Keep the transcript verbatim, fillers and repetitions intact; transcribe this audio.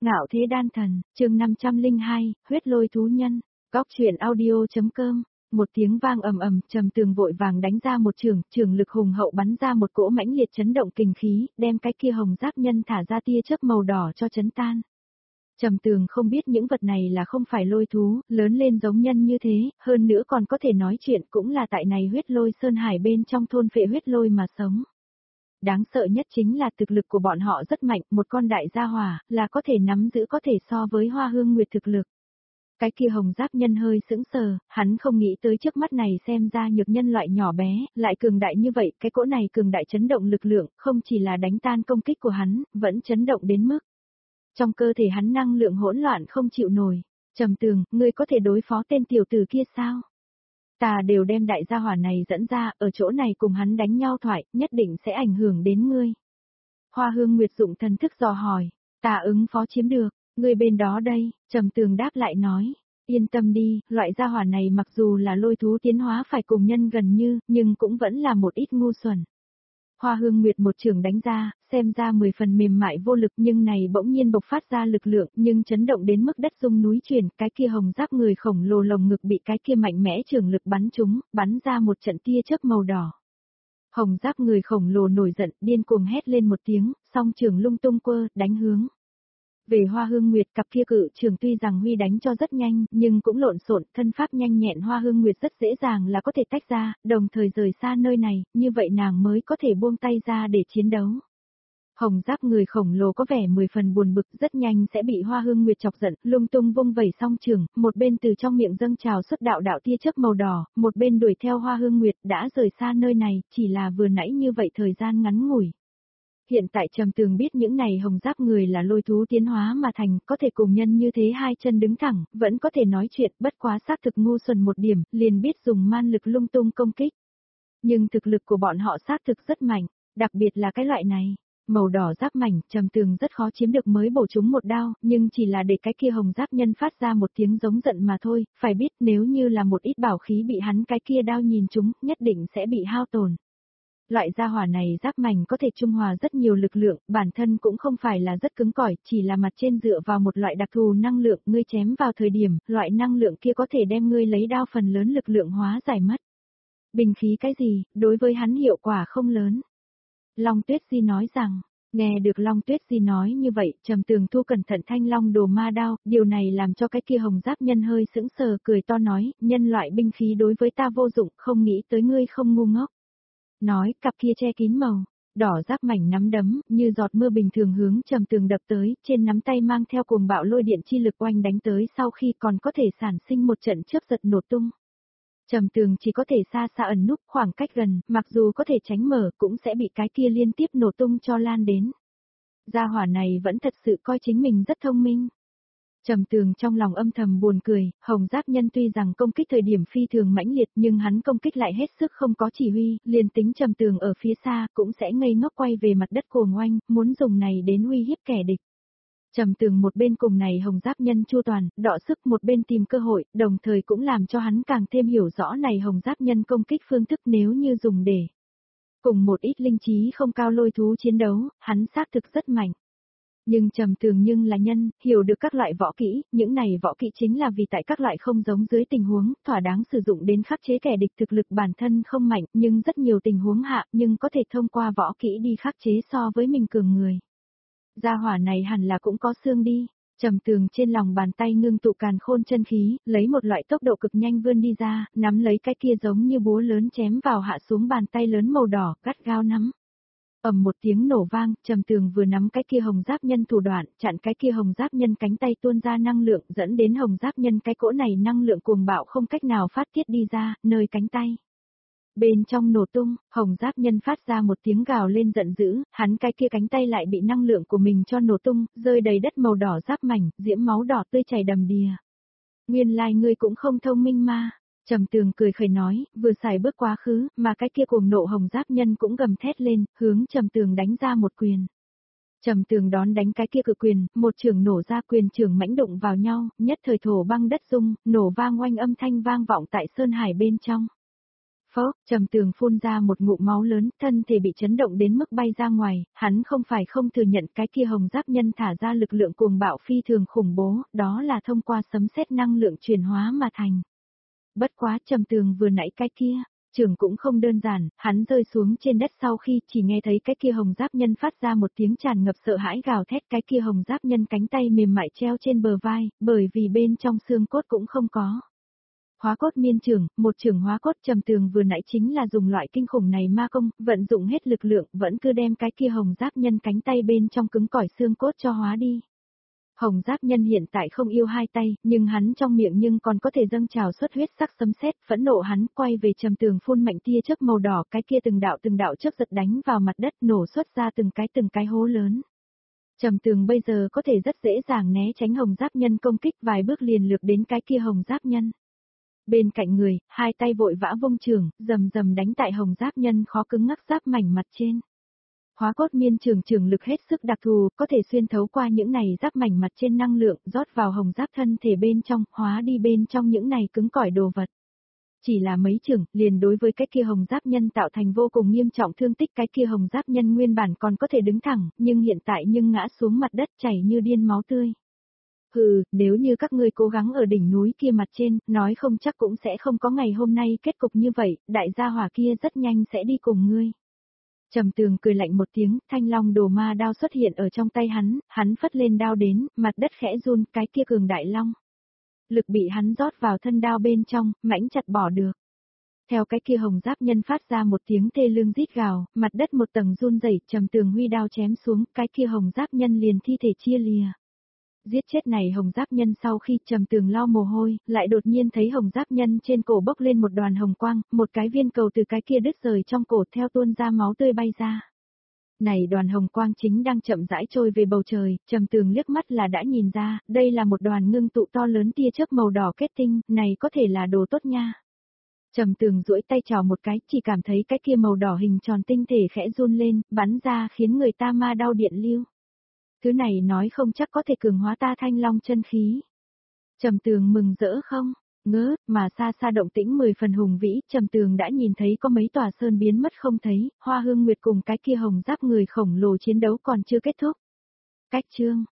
Ngạo thế đan thần, chương năm trăm lẻ hai, huyết lôi thú nhân. Góc truyện audio.com. Một tiếng vang ầm ầm, Trầm Tường vội vàng đánh ra một trường, trường lực hùng hậu bắn ra một cỗ mãnh liệt chấn động kình khí, đem cái kia hồng giáp nhân thả ra tia chớp màu đỏ cho chấn tan. Trầm Tường không biết những vật này là không phải lôi thú, lớn lên giống nhân như thế, hơn nữa còn có thể nói chuyện, cũng là tại này huyết lôi sơn hải bên trong thôn phệ huyết lôi mà sống. Đáng sợ nhất chính là thực lực của bọn họ rất mạnh, một con đại gia hỏa, là có thể nắm giữ có thể so với Hoa Hương Nguyệt thực lực. Cái kia hồng giáp nhân hơi sững sờ, hắn không nghĩ tới trước mắt này xem ra nhược nhân loại nhỏ bé, lại cường đại như vậy, cái cỗ này cường đại chấn động lực lượng, không chỉ là đánh tan công kích của hắn, vẫn chấn động đến mức. Trong cơ thể hắn năng lượng hỗn loạn không chịu nổi. Trầm Tường, ngươi có thể đối phó tên tiểu tử kia sao? Ta đều đem đại gia hỏa này dẫn ra, ở chỗ này cùng hắn đánh nhau thoại, nhất định sẽ ảnh hưởng đến ngươi. Hoa Hương Nguyệt dụng thần thức dò hỏi, ta ứng phó chiếm được, ngươi bên đó đây, Trầm Tường đáp lại nói, yên tâm đi, loại gia hỏa này mặc dù là lôi thú tiến hóa phải cùng nhân gần như, nhưng cũng vẫn là một ít ngu xuẩn. Hoa Hương Nguyệt một trường đánh ra, xem ra mười phần mềm mại vô lực nhưng này bỗng nhiên bộc phát ra lực lượng nhưng chấn động đến mức đất rung núi chuyển, cái kia hồng giáp người khổng lồ lồng ngực bị cái kia mạnh mẽ trường lực bắn trúng, bắn ra một trận tia chớp màu đỏ. Hồng giáp người khổng lồ nổi giận, điên cuồng hét lên một tiếng, song trường lung tung quơ, đánh hướng. Về Hoa Hương Nguyệt, cặp kia cự trường tuy rằng huy đánh cho rất nhanh, nhưng cũng lộn xộn, thân pháp nhanh nhẹn Hoa Hương Nguyệt rất dễ dàng là có thể tách ra, đồng thời rời xa nơi này, như vậy nàng mới có thể buông tay ra để chiến đấu. Hồng giáp người khổng lồ có vẻ mười phần buồn bực, rất nhanh sẽ bị Hoa Hương Nguyệt chọc giận, lung tung vung vẩy song trường, một bên từ trong miệng dâng trào xuất đạo đạo tia chớp màu đỏ, một bên đuổi theo Hoa Hương Nguyệt đã rời xa nơi này, chỉ là vừa nãy như vậy thời gian ngắn ngủi. Hiện tại Trầm Tường biết những này hồng giáp người là lôi thú tiến hóa mà thành, có thể cùng nhân như thế hai chân đứng thẳng, vẫn có thể nói chuyện, bất quá xác thực ngu xuẩn một điểm, liền biết dùng man lực lung tung công kích. Nhưng thực lực của bọn họ xác thực rất mạnh, đặc biệt là cái loại này. Màu đỏ giáp mảnh, Trầm Tường rất khó chiếm được mới bổ chúng một đao, nhưng chỉ là để cái kia hồng giáp nhân phát ra một tiếng giống giận mà thôi, phải biết nếu như là một ít bảo khí bị hắn cái kia đao nhìn chúng, nhất định sẽ bị hao tổn. Loại gia hỏa này giáp mảnh có thể trung hòa rất nhiều lực lượng, bản thân cũng không phải là rất cứng cỏi, chỉ là mặt trên dựa vào một loại đặc thù năng lượng, ngươi chém vào thời điểm, loại năng lượng kia có thể đem ngươi lấy đao phần lớn lực lượng hóa giải mất. Bình khí cái gì, đối với hắn hiệu quả không lớn. Long Tuyết Di nói rằng, nghe được Long Tuyết Di nói như vậy, Trầm Tường thu cẩn thận thanh long đồ ma đao, điều này làm cho cái kia hồng giáp nhân hơi sững sờ cười to nói, nhân loại binh khí đối với ta vô dụng, không nghĩ tới ngươi không ngu ngốc. Nói, cặp kia che kín màu, đỏ giáp mảnh nắm đấm, như giọt mưa bình thường hướng Trầm Tường đập tới, trên nắm tay mang theo cuồng bạo lôi điện chi lực oanh đánh tới sau khi còn có thể sản sinh một trận chớp giật nổ tung. Trầm Tường chỉ có thể xa xa ẩn núp khoảng cách gần, mặc dù có thể tránh mở cũng sẽ bị cái kia liên tiếp nổ tung cho lan đến. Gia hỏa này vẫn thật sự coi chính mình rất thông minh. Trầm Tường trong lòng âm thầm buồn cười, hồng giáp nhân tuy rằng công kích thời điểm phi thường mãnh liệt nhưng hắn công kích lại hết sức không có chỉ huy, liền tính Trầm Tường ở phía xa cũng sẽ ngây ngốc quay về mặt đất cuồng oanh, muốn dùng này đến uy hiếp kẻ địch. Trầm Tường một bên cùng này hồng giáp nhân chu toàn, đọ sức một bên tìm cơ hội, đồng thời cũng làm cho hắn càng thêm hiểu rõ này hồng giáp nhân công kích phương thức nếu như dùng để cùng một ít linh trí không cao lôi thú chiến đấu, hắn xác thực rất mạnh. Nhưng Trầm Tường nhưng là nhân, hiểu được các loại võ kỹ, những này võ kỹ chính là vì tại các loại không giống dưới tình huống, thỏa đáng sử dụng đến khắc chế kẻ địch thực lực bản thân không mạnh, nhưng rất nhiều tình huống hạ, nhưng có thể thông qua võ kỹ đi khắc chế so với mình cường người. Gia hỏa này hẳn là cũng có xương đi. Trầm Tường trên lòng bàn tay ngưng tụ càn khôn chân khí, lấy một loại tốc độ cực nhanh vươn đi ra, nắm lấy cái kia giống như búa lớn chém vào hạ xuống bàn tay lớn màu đỏ, gắt gao nắm. Ầm một tiếng nổ vang, Trầm Tường vừa nắm cái kia hồng giáp nhân thủ đoạn, chặn cái kia hồng giáp nhân cánh tay tuôn ra năng lượng, dẫn đến hồng giáp nhân cái cỗ này năng lượng cuồng bạo không cách nào phát tiết đi ra, nơi cánh tay. Bên trong nổ tung, hồng giáp nhân phát ra một tiếng gào lên giận dữ, hắn cái kia cánh tay lại bị năng lượng của mình cho nổ tung, rơi đầy đất màu đỏ giáp mảnh, diễm máu đỏ tươi chảy đầm đìa. Nguyên lai like ngươi cũng không thông minh ma. Trầm Tường cười khẩy nói, vừa xài bước quá khứ, mà cái kia cuồng nộ hồng giáp nhân cũng gầm thét lên, hướng Trầm Tường đánh ra một quyền. Trầm Tường đón đánh cái kia cự quyền, một trường nổ ra quyền trường mãnh đụng vào nhau, nhất thời thổ băng đất rung, nổ vang oanh âm thanh vang vọng tại sơn hải bên trong. Phốc, Trầm Tường phun ra một ngụm máu lớn, thân thể bị chấn động đến mức bay ra ngoài, hắn không phải không thừa nhận cái kia hồng giáp nhân thả ra lực lượng cuồng bạo phi thường khủng bố, đó là thông qua sấm sét năng lượng chuyển hóa mà thành. Bất quá Trầm Tường vừa nãy cái kia, trưởng cũng không đơn giản, hắn rơi xuống trên đất sau khi chỉ nghe thấy cái kia hồng giáp nhân phát ra một tiếng tràn ngập sợ hãi gào thét, cái kia hồng giáp nhân cánh tay mềm mại treo trên bờ vai, bởi vì bên trong xương cốt cũng không có. Hóa cốt miên trưởng, một trưởng hóa cốt. Trầm Tường vừa nãy chính là dùng loại kinh khủng này ma công, vận dụng hết lực lượng, vẫn cứ đem cái kia hồng giáp nhân cánh tay bên trong cứng cỏi xương cốt cho hóa đi. Hồng giáp nhân hiện tại không yêu hai tay, nhưng hắn trong miệng nhưng còn có thể dâng trào xuất huyết sắc sấm sét, phẫn nộ hắn quay về Trầm Tường phun mạnh tia chớp màu đỏ, cái kia từng đạo từng đạo chớp giật đánh vào mặt đất, nổ xuất ra từng cái từng cái hố lớn. Trầm Tường bây giờ có thể rất dễ dàng né tránh hồng giáp nhân công kích, vài bước liền lược đến cái kia hồng giáp nhân. Bên cạnh người, hai tay vội vã vung trường, rầm rầm đánh tại hồng giáp nhân khó cứng ngắc giáp mảnh mặt trên. Hóa cốt miên trường trường lực hết sức đặc thù, có thể xuyên thấu qua những này giáp mảnh mặt trên năng lượng, rót vào hồng giáp thân thể bên trong, hóa đi bên trong những này cứng cỏi đồ vật. Chỉ là mấy trường, liền đối với cái kia hồng giáp nhân tạo thành vô cùng nghiêm trọng thương tích, cái kia hồng giáp nhân nguyên bản còn có thể đứng thẳng, nhưng hiện tại nhưng ngã xuống mặt đất chảy như điên máu tươi. Hừ, nếu như các ngươi cố gắng ở đỉnh núi kia mặt trên, nói không chắc cũng sẽ không có ngày hôm nay kết cục như vậy, đại gia hỏa kia rất nhanh sẽ đi cùng ngươi. Trầm Tường cười lạnh một tiếng, thanh long đồ ma đao xuất hiện ở trong tay hắn, hắn phất lên đao đến, mặt đất khẽ run, cái kia cường đại long. Lực bị hắn rót vào thân đao bên trong, mãnh chặt bỏ được. Theo cái kia hồng giáp nhân phát ra một tiếng thê lương rít gào, mặt đất một tầng run rẩy, Trầm Tường huy đao chém xuống, cái kia hồng giáp nhân liền thi thể chia lìa. Giết chết này hồng giáp nhân sau khi Trầm Tường lau mồ hôi, lại đột nhiên thấy hồng giáp nhân trên cổ bốc lên một đoàn hồng quang, một cái viên cầu từ cái kia đứt rời trong cổ theo tuôn ra máu tươi bay ra. Này đoàn hồng quang chính đang chậm rãi trôi về bầu trời, Trầm Tường liếc mắt là đã nhìn ra, đây là một đoàn ngưng tụ to lớn tia chớp màu đỏ kết tinh, này có thể là đồ tốt nha. Trầm Tường duỗi tay chào một cái, chỉ cảm thấy cái kia màu đỏ hình tròn tinh thể khẽ run lên, bắn ra khiến người ta ma đau điện lưu. Thứ này nói không chắc có thể cường hóa ta thanh long chân khí. Trầm Tường mừng rỡ không? Ngớ, mà xa xa động tĩnh mười phần hùng vĩ, Trầm Tường đã nhìn thấy có mấy tòa sơn biến mất không thấy, Hoa Hương Nguyệt cùng cái kia hồng giáp người khổng lồ chiến đấu còn chưa kết thúc. Cách chương